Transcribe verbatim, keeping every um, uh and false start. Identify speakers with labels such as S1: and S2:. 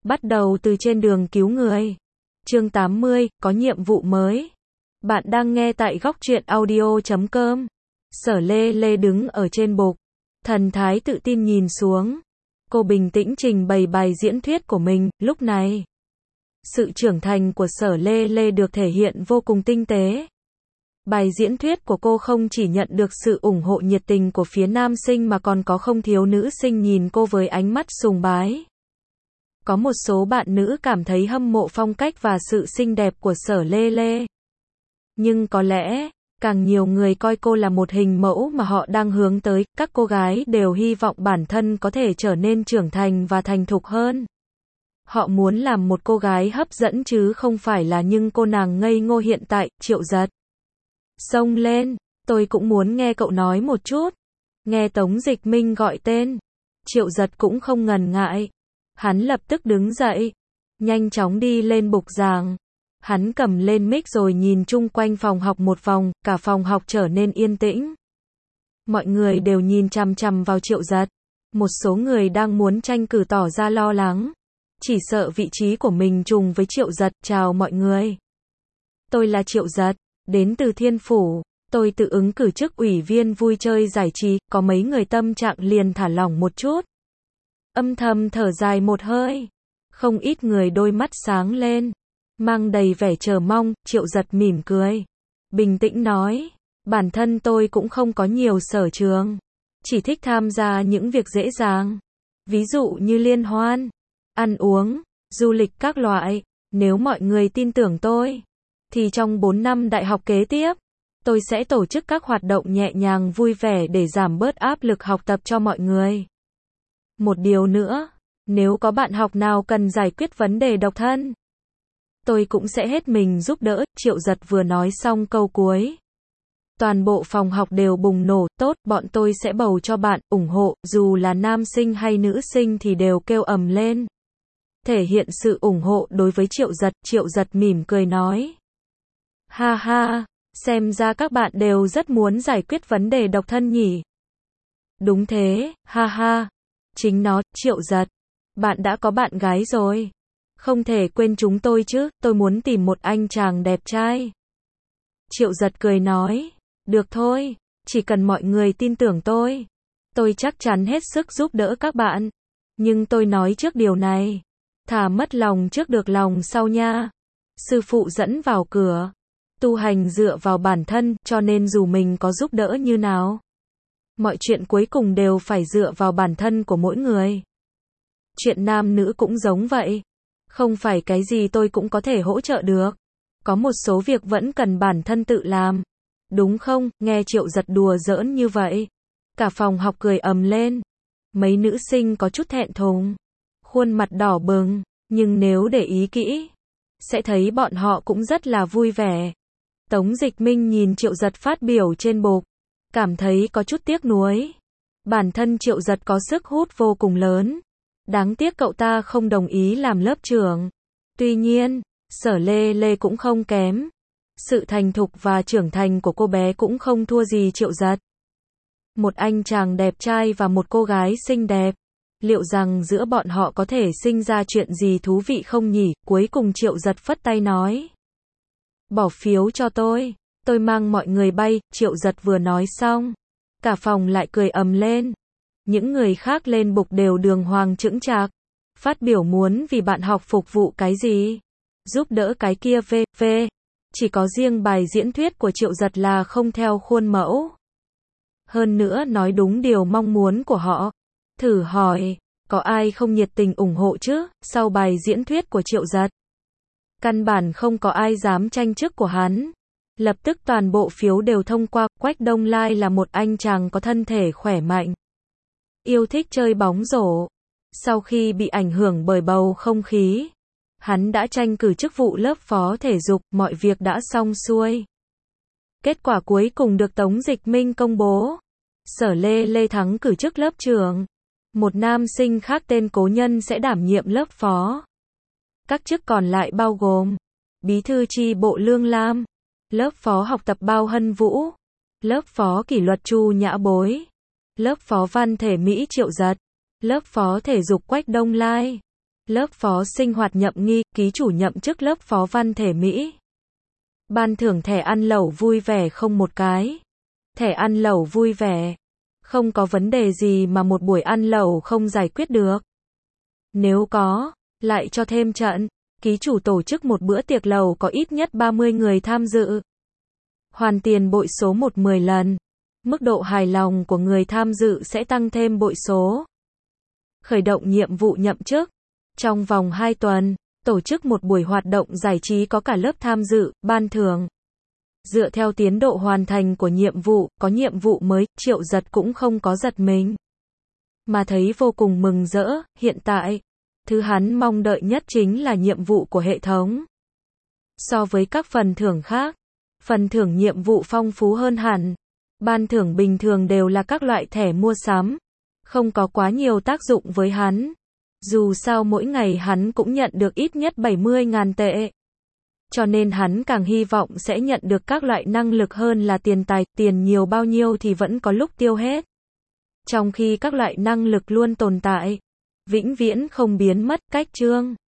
S1: Bắt đầu từ trên đường cứu người. Chương tám mươi, có nhiệm vụ mới. Bạn đang nghe tại góc truyện audio chấm com. Sở Lê Lê đứng ở trên bục, thần thái tự tin nhìn xuống. Cô bình tĩnh trình bày bài diễn thuyết của mình, lúc này. Sự trưởng thành của Sở Lê Lê được thể hiện vô cùng tinh tế. Bài diễn thuyết của cô không chỉ nhận được sự ủng hộ nhiệt tình của phía nam sinh mà còn có không thiếu nữ sinh nhìn cô với ánh mắt sùng bái. Có một số bạn nữ cảm thấy hâm mộ phong cách và sự xinh đẹp của Sở Lê Lê. Nhưng có lẽ, càng nhiều người coi cô là một hình mẫu mà họ đang hướng tới, các cô gái đều hy vọng bản thân có thể trở nên trưởng thành và thành thục hơn. Họ muốn làm một cô gái hấp dẫn chứ không phải là những cô nàng ngây ngô hiện tại. Triệu Giật xông lên, tôi cũng muốn nghe cậu nói một chút. Nghe Tống Dịch Minh gọi tên, Triệu Giật cũng không ngần ngại. Hắn lập tức đứng dậy, nhanh chóng đi lên bục giảng. Hắn cầm lên mic rồi nhìn chung quanh phòng học một vòng, cả phòng học trở nên yên tĩnh. Mọi người đều nhìn chằm chằm vào Triệu Giật. Một số người đang muốn tranh cử tỏ ra lo lắng, chỉ sợ vị trí của mình trùng với Triệu Giật. Chào mọi người. Tôi là Triệu Giật, đến từ Thiên Phủ. Tôi tự ứng cử chức ủy viên vui chơi giải trí. Có mấy người tâm trạng liền thả lỏng một chút. Âm thầm thở dài một hơi. Không ít người đôi mắt sáng lên, mang đầy vẻ chờ mong. Triệu Giật mỉm cười, bình tĩnh nói, bản thân tôi cũng không có nhiều sở trường, chỉ thích tham gia những việc dễ dàng, ví dụ như liên hoan, ăn uống, du lịch các loại. Nếu mọi người tin tưởng tôi, thì trong bốn năm đại học kế tiếp, tôi sẽ tổ chức các hoạt động nhẹ nhàng vui vẻ để giảm bớt áp lực học tập cho mọi người. Một điều nữa, nếu có bạn học nào cần giải quyết vấn đề độc thân, tôi cũng sẽ hết mình giúp đỡ. Triệu Giật vừa nói xong câu cuối, toàn bộ phòng học đều bùng nổ. Tốt, bọn tôi sẽ bầu cho bạn, ủng hộ, dù là nam sinh hay nữ sinh thì đều kêu ầm lên. Thể hiện sự ủng hộ đối với Triệu Giật. Triệu Giật mỉm cười nói, ha ha, xem ra các bạn đều rất muốn giải quyết vấn đề độc thân nhỉ. Đúng thế, ha ha. Chính nó. Triệu Giật, bạn đã có bạn gái rồi. Không thể quên chúng tôi chứ, tôi muốn tìm một anh chàng đẹp trai. Triệu Giật cười nói, được thôi, chỉ cần mọi người tin tưởng tôi, tôi chắc chắn hết sức giúp đỡ các bạn. Nhưng tôi nói trước điều này, thà mất lòng trước được lòng sau nha. Sư phụ dẫn vào cửa, tu hành dựa vào bản thân, cho nên dù mình có giúp đỡ như nào, mọi chuyện cuối cùng đều phải dựa vào bản thân của mỗi người. Chuyện nam nữ cũng giống vậy. Không phải cái gì tôi cũng có thể hỗ trợ được. Có một số việc vẫn cần bản thân tự làm. Đúng không? Nghe Triệu Giật đùa giỡn như vậy, cả phòng học cười ầm lên. Mấy nữ sinh có chút thẹn thùng, khuôn mặt đỏ bừng, nhưng nếu để ý kỹ, sẽ thấy bọn họ cũng rất là vui vẻ. Tống Dịch Minh nhìn Triệu Giật phát biểu trên bục, cảm thấy có chút tiếc nuối. Bản thân Triệu Giật có sức hút vô cùng lớn. Đáng tiếc cậu ta không đồng ý làm lớp trưởng. Tuy nhiên, Sở Lê Lê cũng không kém. Sự thành thục và trưởng thành của cô bé cũng không thua gì Triệu Giật. Một anh chàng đẹp trai và một cô gái xinh đẹp. Liệu rằng giữa bọn họ có thể sinh ra chuyện gì thú vị không nhỉ? Cuối cùng Triệu Giật phất tay nói, bỏ phiếu cho tôi. Tôi mang mọi người bay. Triệu Giật vừa nói xong, cả phòng lại cười ầm lên. Những người khác lên bục đều đường hoàng chững chạc, phát biểu muốn vì bạn học phục vụ cái gì, giúp đỡ cái kia v v. Chỉ có riêng bài diễn thuyết của Triệu Giật là không theo khuôn mẫu. Hơn nữa nói đúng điều mong muốn của họ. Thử hỏi, có ai không nhiệt tình ủng hộ chứ? Sau bài diễn thuyết của Triệu Giật, căn bản không có ai dám tranh chức của hắn. Lập tức toàn bộ phiếu đều thông qua. Quách Đông Lai là một anh chàng có thân thể khỏe mạnh, yêu thích chơi bóng rổ. Sau khi bị ảnh hưởng bởi bầu không khí, hắn đã tranh cử chức vụ lớp phó thể dục. Mọi việc đã xong xuôi. Kết quả cuối cùng được Tống Dịch Minh công bố. Sở Lê Lê thắng cử chức lớp trưởng. Một nam sinh khác tên Cố Nhân sẽ đảm nhiệm lớp phó. Các chức còn lại bao gồm bí thư chi bộ Lương Lam, lớp phó học tập Bao Hân Vũ, lớp phó kỷ luật Chu Nhã Bối, lớp phó văn thể Mỹ Triệu Giật, lớp phó thể dục Quách Đông Lai. Lớp phó sinh hoạt nhậm nghi, ký chủ nhậm chức lớp phó văn thể Mỹ. Ban thưởng thẻ ăn lẩu vui vẻ không một cái. Thẻ ăn lẩu vui vẻ. Không có vấn đề gì mà một buổi ăn lẩu không giải quyết được. Nếu có, lại cho thêm trận. Ký chủ tổ chức một bữa tiệc lẩu có ít nhất ba mươi người tham dự. Hoàn tiền bội số một mười lần. Mức độ hài lòng của người tham dự sẽ tăng thêm bội số. Khởi động nhiệm vụ nhậm chức. Trong vòng hai tuần, tổ chức một buổi hoạt động giải trí có cả lớp tham dự, ban thưởng. Dựa theo tiến độ hoàn thành của nhiệm vụ, có nhiệm vụ mới, Triệu Giật cũng không có giật mình. Mà thấy vô cùng mừng rỡ, hiện tại, thứ hắn mong đợi nhất chính là nhiệm vụ của hệ thống. So với các phần thưởng khác, phần thưởng nhiệm vụ phong phú hơn hẳn. Ban thưởng bình thường đều là các loại thẻ mua sắm, không có quá nhiều tác dụng với hắn. Dù sao mỗi ngày hắn cũng nhận được ít nhất bảy mươi nghìn tệ. Cho nên hắn càng hy vọng sẽ nhận được các loại năng lực hơn là tiền tài, tiền nhiều bao nhiêu thì vẫn có lúc tiêu hết. Trong khi các loại năng lực luôn tồn tại, vĩnh viễn không biến mất. Cách chương